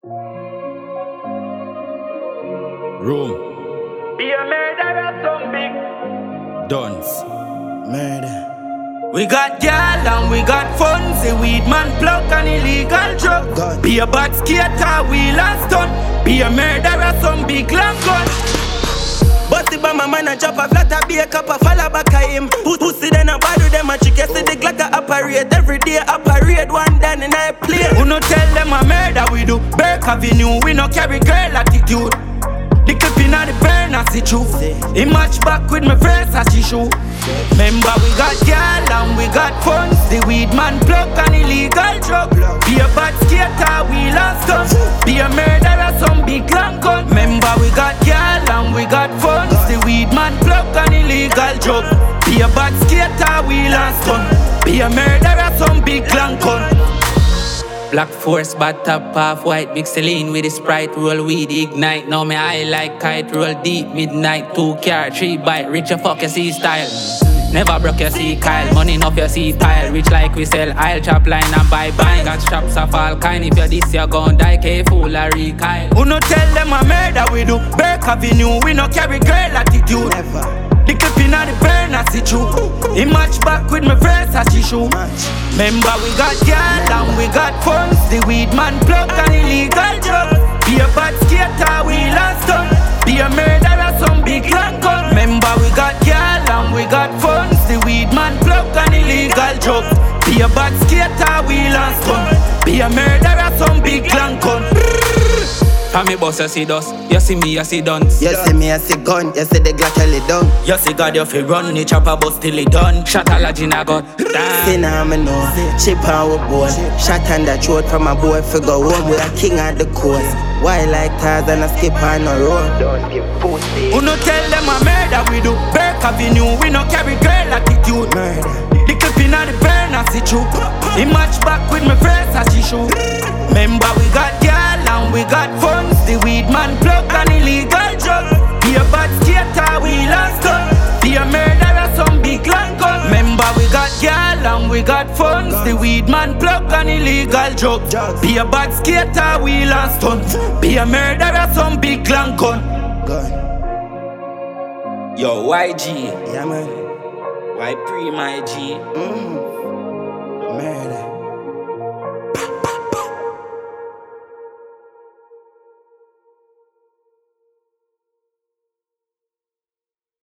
Room. Be a murderer, some big Duns. Murder. We got girl and we got funds. The weed man plug and illegal drug. God. Be a bad skater, wheel and stunt. Be a murderer, some big long gun. Bust the bomber man a drop a flat, be a cup a fall back at him. Pussy then a bad with them a chick. You see the Glock a operate every day. Operate one down in a play. Who no tell them a murder we do? Burke Avenue, we no carry girl attitude. The clip inna the burner, see true. He match back with my first as she shoe. Remember we got girl and we got funds. The weed man plug and illegal drug. Be a bad skater, wheel and stunt. Be a murderer, some big long gun. Remember we got girl and we got funds. The weed man plug and illegal drug. Be a bad skater, wheel and stunt. Be a murderer, some big long gun. Black Force, bad top half white, big Celine with the Sprite, roll weed, ignite. Now me high like kite, roll deep, midnight, 2 car, 3 bike, rich your fuck your C style. Never broke your C Kyle, money enough your C pile. Rich like we sell, I'll chop line and buy bind. Got straps of all kind, if you're this you're gon' die, careful or recoil. Who no tell them a murder we do? Burke Avenue, we no carry girl attitude. Never. The clip inna the burner, see true. He match back with my first as she shoe. Remember we got girl and we got funds. The weed man plug and illegal drug. Be a bad skater, wheel and stunt. Be a murderer, some big long gun. Remember we got girl and we got funds. The weed man plug and illegal drug. Be a bad skater, wheel and stunt. Be a murderer, some big long gun. From me boss, you see dust. You see me, you see duns. You see me, I see gun. You see the Glock held it down. You see God, you feel run. The chopper bust till it done. Shot a lodge in a gun. See now me know. Chip on with boy. Shot on the throat from a boy. Figure home with a king at the coast. Why like Tarzan and skip on the road? Don't give pussy. Who no tell them a murder we do? Burke Avenue, we no carry girl attitude. Murder. The clip inna the burner, see true. He match back with my first as she shoe. Remember we got girl and we got funds. The weed man plug and illegal drug. Be a bad skater, wheel and stunt. Be a murderer, some big long gun. Remember we got girl and we got funds. The weed man plug and illegal drug. Be a bad skater, wheel and stunt. Be a murderer, some big long gun. Yo, YG. Yeah man. Why pre my G? Murder.